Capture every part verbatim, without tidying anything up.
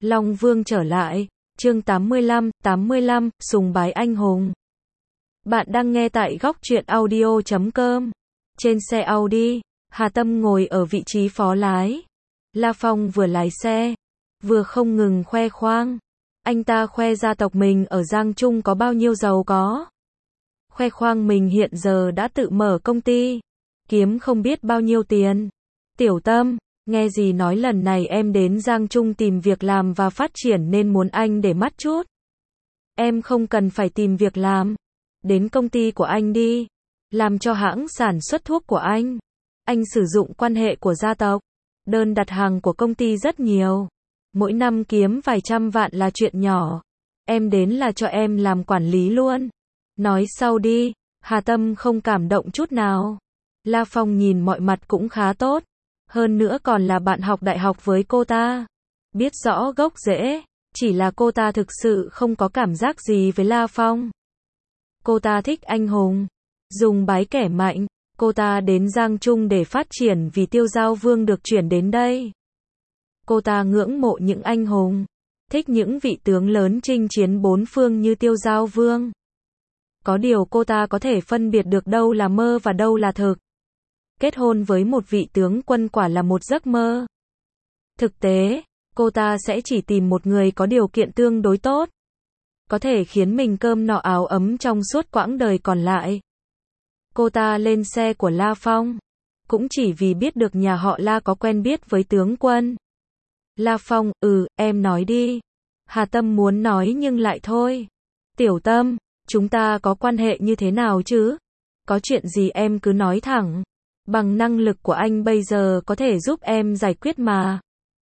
Long Vương trở lại, chương tám mươi lăm, tám mươi lăm, sùng bái anh hùng. Bạn đang nghe tại góc truyện audio chấm com. Trên xe Audi, Hà Tâm ngồi ở vị trí phó lái. La Phong vừa lái xe, vừa không ngừng khoe khoang. Anh ta khoe gia tộc mình ở Giang Trung có bao nhiêu giàu có. Khoe khoang mình hiện giờ đã tự mở công ty, kiếm không biết bao nhiêu tiền. Tiểu Tâm, nghe gì nói lần này em đến Giang Trung tìm việc làm và phát triển nên muốn anh để mắt chút. Em không cần phải tìm việc làm. Đến công ty của anh đi. Làm cho hãng sản xuất thuốc của anh. Anh sử dụng quan hệ của gia tộc. Đơn đặt hàng của công ty rất nhiều. Mỗi năm kiếm vài trăm vạn là chuyện nhỏ. Em đến là cho em làm quản lý luôn. Nói sau đi. Hà Tâm không cảm động chút nào. La Phong nhìn mọi mặt cũng khá tốt. Hơn nữa còn là bạn học đại học với cô ta. Biết rõ gốc rễ. Chỉ là cô ta thực sự không có cảm giác gì với La Phong. Cô ta thích anh hùng. Dùng bái kẻ mạnh. Cô ta đến Giang Trung để phát triển vì Tiêu Giao Vương được chuyển đến đây. Cô ta ngưỡng mộ những anh hùng. Thích những vị tướng lớn chinh chiến bốn phương như Tiêu Giao Vương. Có điều cô ta có thể phân biệt được đâu là mơ và đâu là thực. Kết hôn với một vị tướng quân quả là một giấc mơ. Thực tế, cô ta sẽ chỉ tìm một người có điều kiện tương đối tốt. Có thể khiến mình cơm no áo ấm trong suốt quãng đời còn lại. Cô ta lên xe của La Phong. Cũng chỉ vì biết được nhà họ La có quen biết với tướng quân. La Phong, ừ, em nói đi. Hà Tâm muốn nói nhưng lại thôi. Tiểu Tâm, chúng ta có quan hệ như thế nào chứ? Có chuyện gì em cứ nói thẳng. Bằng năng lực của anh bây giờ có thể giúp em giải quyết mà.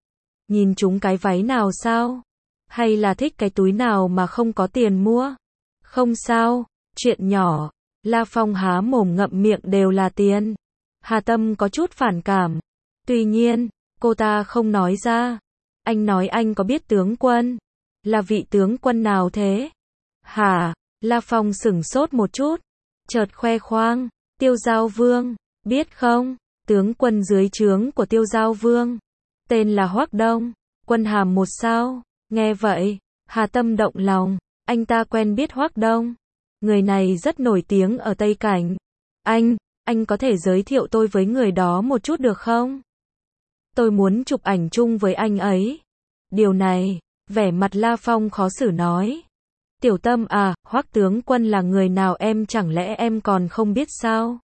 Nhìn chúng cái váy nào sao? Hay là thích cái túi nào mà không có tiền mua? Không sao, chuyện nhỏ. La Phong há mồm ngậm miệng đều là tiền. Hà Tâm có chút phản cảm. Tuy nhiên, cô ta không nói ra. Anh nói anh có biết tướng quân. Là vị tướng quân nào thế? Hả? La Phong sửng sốt một chút. Chợt khoe khoang. Tiêu Giao Vương. Biết không? Tướng quân dưới trướng của Tiêu Giao Vương. Tên là Hoắc Đông. Quân hàm một sao. Nghe vậy, Hà Tâm động lòng. Anh ta quen biết Hoắc Đông. Người này rất nổi tiếng ở Tây Cảnh. Anh, anh có thể giới thiệu tôi với người đó một chút được không? Tôi muốn chụp ảnh chung với anh ấy. Điều này, vẻ mặt La Phong khó xử nói. Tiểu Tâm à, Hoắc tướng quân là người nào em chẳng lẽ em còn không biết sao?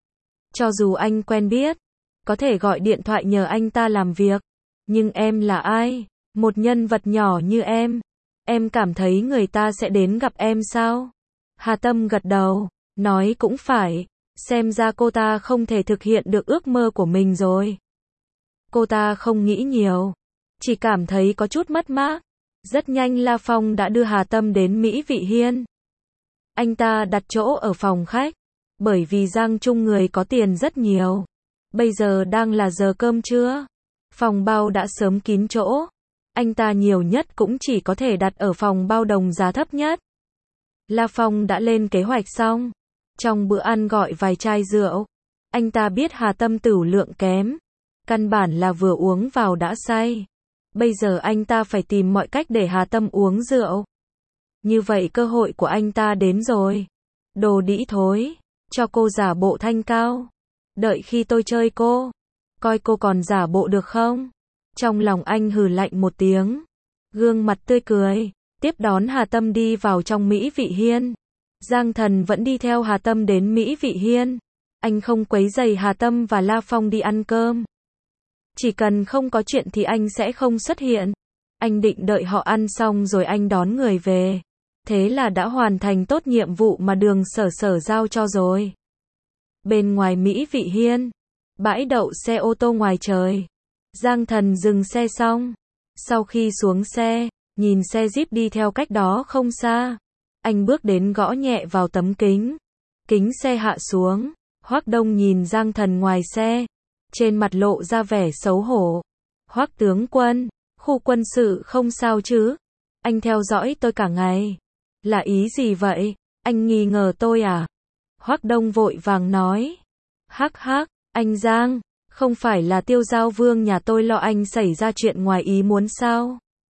Cho dù anh quen biết, có thể gọi điện thoại nhờ anh ta làm việc. Nhưng em là ai? Một nhân vật nhỏ như em. Em cảm thấy người ta sẽ đến gặp em sao? Hà Tâm gật đầu, nói cũng phải. Xem ra cô ta không thể thực hiện được ước mơ của mình rồi. Cô ta không nghĩ nhiều. Chỉ cảm thấy có chút mất mát. Rất nhanh La Phong đã đưa Hà Tâm đến Mỹ Vị Hiên. Anh ta đặt chỗ ở phòng khách. Bởi vì Giang Trung người có tiền rất nhiều. Bây giờ đang là giờ cơm trưa. Phòng bao đã sớm kín chỗ. Anh ta nhiều nhất cũng chỉ có thể đặt ở phòng bao đồng giá thấp nhất. La Phong đã lên kế hoạch xong. Trong bữa ăn gọi vài chai rượu. Anh ta biết Hà Tâm tửu lượng kém. Căn bản là vừa uống vào đã say. Bây giờ anh ta phải tìm mọi cách để Hà Tâm uống rượu. Như vậy cơ hội của anh ta đến rồi. Đồ đĩ thối. Cho cô giả bộ thanh cao. Đợi khi tôi chơi cô. Coi cô còn giả bộ được không? Trong lòng anh hừ lạnh một tiếng. Gương mặt tươi cười. Tiếp đón Hà Tâm đi vào trong Mỹ Vị Hiên. Giang Thần vẫn đi theo Hà Tâm đến Mỹ Vị Hiên. Anh không quấy rầy Hà Tâm và La Phong đi ăn cơm. Chỉ cần không có chuyện thì anh sẽ không xuất hiện. Anh định đợi họ ăn xong rồi anh đón người về. Thế là đã hoàn thành tốt nhiệm vụ mà Đường Sở Sở giao cho rồi. Bên ngoài Mỹ Vị Hiên, bãi đậu xe ô tô ngoài trời. Giang Thần dừng xe xong. Sau khi xuống xe, nhìn xe Jeep đi theo cách đó không xa. Anh bước đến gõ nhẹ vào tấm kính. Kính xe hạ xuống. Hoắc Đông nhìn Giang Thần ngoài xe. Trên mặt lộ ra vẻ xấu hổ. Hoắc tướng quân, khu quân sự không sao chứ? Anh theo dõi tôi cả ngày. Là ý gì vậy? Anh nghi ngờ tôi à? Hoắc Đông vội vàng nói. Hắc hắc, anh Giang, không phải là Tiêu Giao Vương nhà tôi lo anh xảy ra chuyện ngoài ý muốn sao?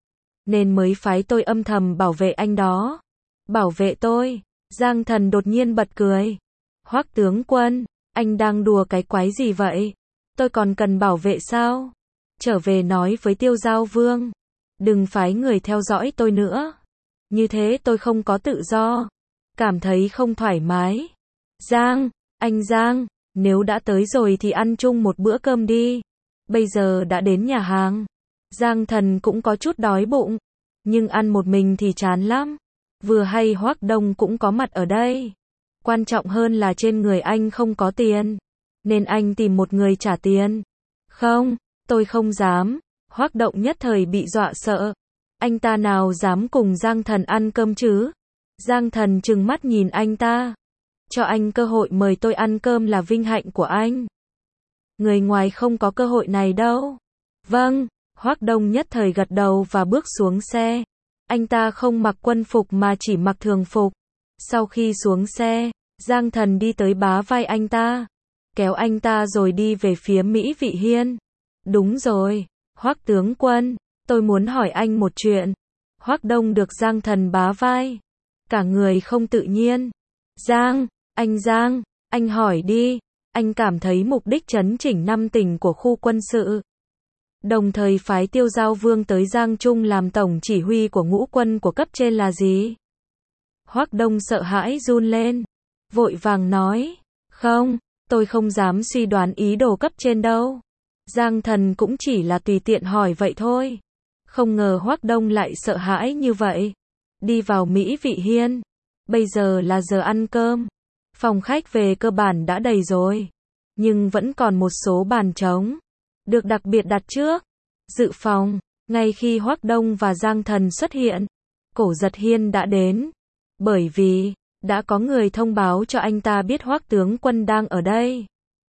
nên mới phái tôi âm thầm bảo vệ anh đó. Bảo vệ tôi? Giang Thần đột nhiên bật cười. Hoắc tướng quân, anh đang đùa cái quái gì vậy? Tôi còn cần bảo vệ sao? Trở về nói với Tiêu Giao Vương, đừng phái người theo dõi tôi nữa. Như thế tôi không có tự do, cảm thấy không thoải mái. Giang, anh Giang, nếu đã tới rồi thì ăn chung một bữa cơm đi. Bây giờ đã đến nhà hàng. Giang Thần cũng có chút đói bụng, nhưng ăn một mình thì chán lắm. Vừa hay Hoắc Đông cũng có mặt ở đây. Quan trọng hơn là trên người anh không có tiền, nên anh tìm một người trả tiền. Không, tôi không dám. Hoắc Động nhất thời bị dọa sợ. Anh ta nào dám cùng Giang Thần ăn cơm chứ? Giang Thần trừng mắt nhìn anh ta. Cho anh cơ hội mời tôi ăn cơm là vinh hạnh của anh. Người ngoài không có cơ hội này đâu. Vâng, Hoắc Đông nhất thời gật đầu và bước xuống xe. Anh ta không mặc quân phục mà chỉ mặc thường phục. Sau khi xuống xe, Giang Thần đi tới bá vai anh ta, kéo anh ta rồi đi về phía Mỹ Vị Hiên. Đúng rồi, Hoắc tướng quân, tôi muốn hỏi anh một chuyện. Hoắc Đông được Giang Thần bá vai, cả người không tự nhiên. Giang, anh Giang, anh hỏi đi. Anh cảm thấy mục đích chấn chỉnh năm tỉnh của khu quân sự, đồng thời phái Tiêu Giao Vương tới Giang Trung làm tổng chỉ huy của ngũ quân của cấp trên là gì? Hoắc Đông sợ hãi run lên, vội vàng nói, không, tôi không dám suy đoán ý đồ cấp trên đâu. Giang Thần cũng chỉ là tùy tiện hỏi vậy thôi. Không ngờ Hoắc Đông lại sợ hãi như vậy. Đi vào Mỹ Vị Hiên. Bây giờ là giờ ăn cơm. Phòng khách về cơ bản đã đầy rồi, nhưng vẫn còn một số bàn trống, được đặc biệt đặt trước. Dự phòng, ngay khi Hoắc Đông và Giang Thần xuất hiện, Cổ Giật Hiên đã đến. Bởi vì, đã có người thông báo cho anh ta biết Hoắc tướng quân đang ở đây.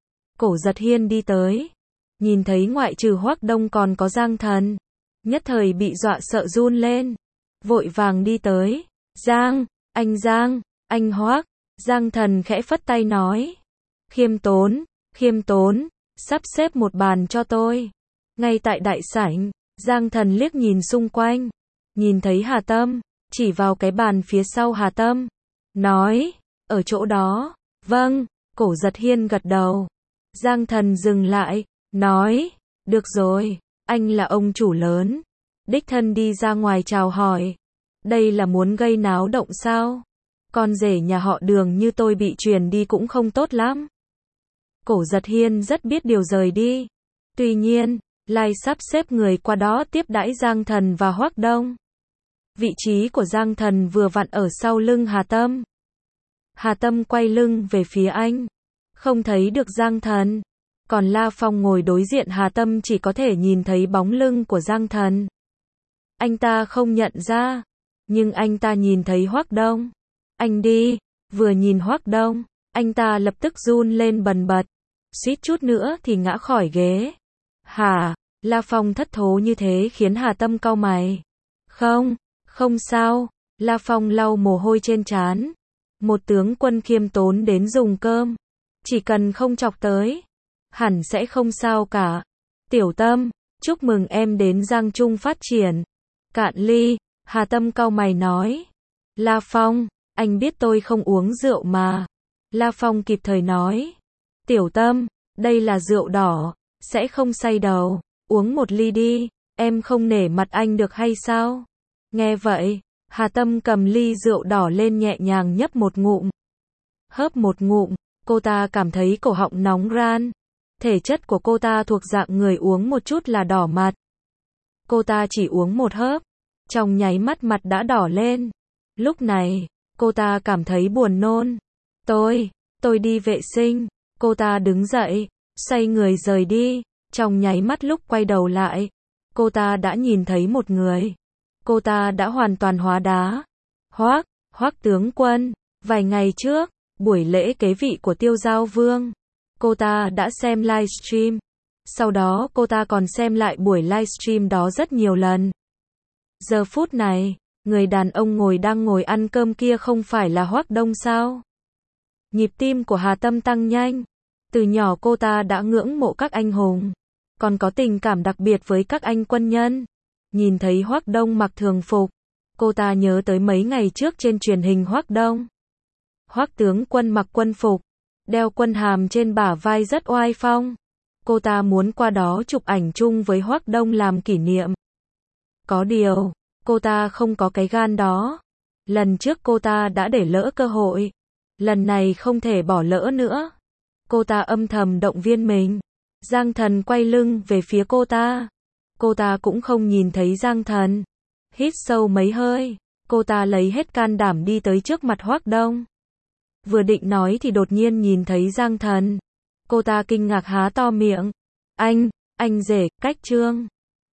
Cổ Giật Hiên đi tới, nhìn thấy ngoại trừ Hoắc Đông còn có Giang Thần, nhất thời bị dọa sợ run lên, vội vàng đi tới. Giang, anh Giang, anh Hoắc. Giang Thần khẽ phất tay nói, khiêm tốn, khiêm tốn, sắp xếp một bàn cho tôi. Ngay tại đại sảnh, Giang Thần liếc nhìn xung quanh, nhìn thấy Hà Tâm, chỉ vào cái bàn phía sau Hà Tâm, nói, ở chỗ đó. Vâng, Cổ Giật Hiên gật đầu. Giang Thần dừng lại, nói, được rồi, anh là ông chủ lớn, đích thân đi ra ngoài chào hỏi. Đây là muốn gây náo động sao? Con rể nhà họ Đường như tôi bị truyền đi cũng không tốt lắm. Cổ Giật Hiên rất biết điều rời đi. Tuy nhiên, lại sắp xếp người qua đó tiếp đãi Giang Thần và Hoắc Đông. Vị trí của Giang Thần vừa vặn ở sau lưng Hà Tâm. Hà Tâm quay lưng về phía anh, không thấy được Giang Thần. Còn La Phong ngồi đối diện Hà Tâm chỉ có thể nhìn thấy bóng lưng của Giang Thần. Anh ta không nhận ra, nhưng anh ta nhìn thấy Hoắc Đông. Anh đi, vừa nhìn Hoắc Đông, anh ta lập tức run lên bần bật, suýt chút nữa thì ngã khỏi ghế. Hả? La Phong thất thố như thế khiến Hà Tâm cau mày. Không, không sao. La Phong lau mồ hôi trên trán. Một tướng quân khiêm tốn đến dùng cơm, chỉ cần không chọc tới, hẳn sẽ không sao cả. Tiểu Tâm, chúc mừng em đến Giang Trung phát triển. Cạn ly. Hà Tâm cau mày nói. La Phong, anh biết tôi không uống rượu mà. La Phong kịp thời nói. Tiểu Tâm, đây là rượu đỏ, sẽ không say đầu, uống một ly đi, em không nể mặt anh được hay sao? Nghe vậy, Hà Tâm cầm ly rượu đỏ lên nhẹ nhàng nhấp một ngụm. Hớp một ngụm, cô ta cảm thấy cổ họng nóng ran. Thể chất của cô ta thuộc dạng người uống một chút là đỏ mặt. Cô ta chỉ uống một hớp, trong nháy mắt mặt đã đỏ lên. Lúc này, cô ta cảm thấy buồn nôn. Tôi, tôi đi vệ sinh. Cô ta đứng dậy, xoay người rời đi. Trong nháy mắt lúc quay đầu lại, cô ta đã nhìn thấy một người. Cô ta đã hoàn toàn hóa đá. Hoắc, Hoắc tướng quân, vài ngày trước, buổi lễ kế vị của Tiêu Giao Vương, cô ta đã xem livestream. Sau đó cô ta còn xem lại buổi livestream đó rất nhiều lần. Giờ phút này, người đàn ông ngồi đang ngồi ăn cơm kia không phải là Hoắc Đông sao? Nhịp tim của Hà Tâm tăng nhanh. Từ nhỏ cô ta đã ngưỡng mộ các anh hùng, còn có tình cảm đặc biệt với các anh quân nhân. Nhìn thấy Hoắc Đông mặc thường phục, cô ta nhớ tới mấy ngày trước trên truyền hình Hoắc Đông. Hoắc tướng quân mặc quân phục, đeo quân hàm trên bả vai rất oai phong. Cô ta muốn qua đó chụp ảnh chung với Hoắc Đông làm kỷ niệm. Có điều, cô ta không có cái gan đó. Lần trước cô ta đã để lỡ cơ hội. Lần này không thể bỏ lỡ nữa. Cô ta âm thầm động viên mình. Giang Thần quay lưng về phía cô ta. Cô ta cũng không nhìn thấy Giang Thần. Hít sâu mấy hơi, cô ta lấy hết can đảm đi tới trước mặt Hoắc Đông. Vừa định nói thì đột nhiên nhìn thấy Giang Thần. Cô ta kinh ngạc há to miệng. Anh, anh rể, cách Trương.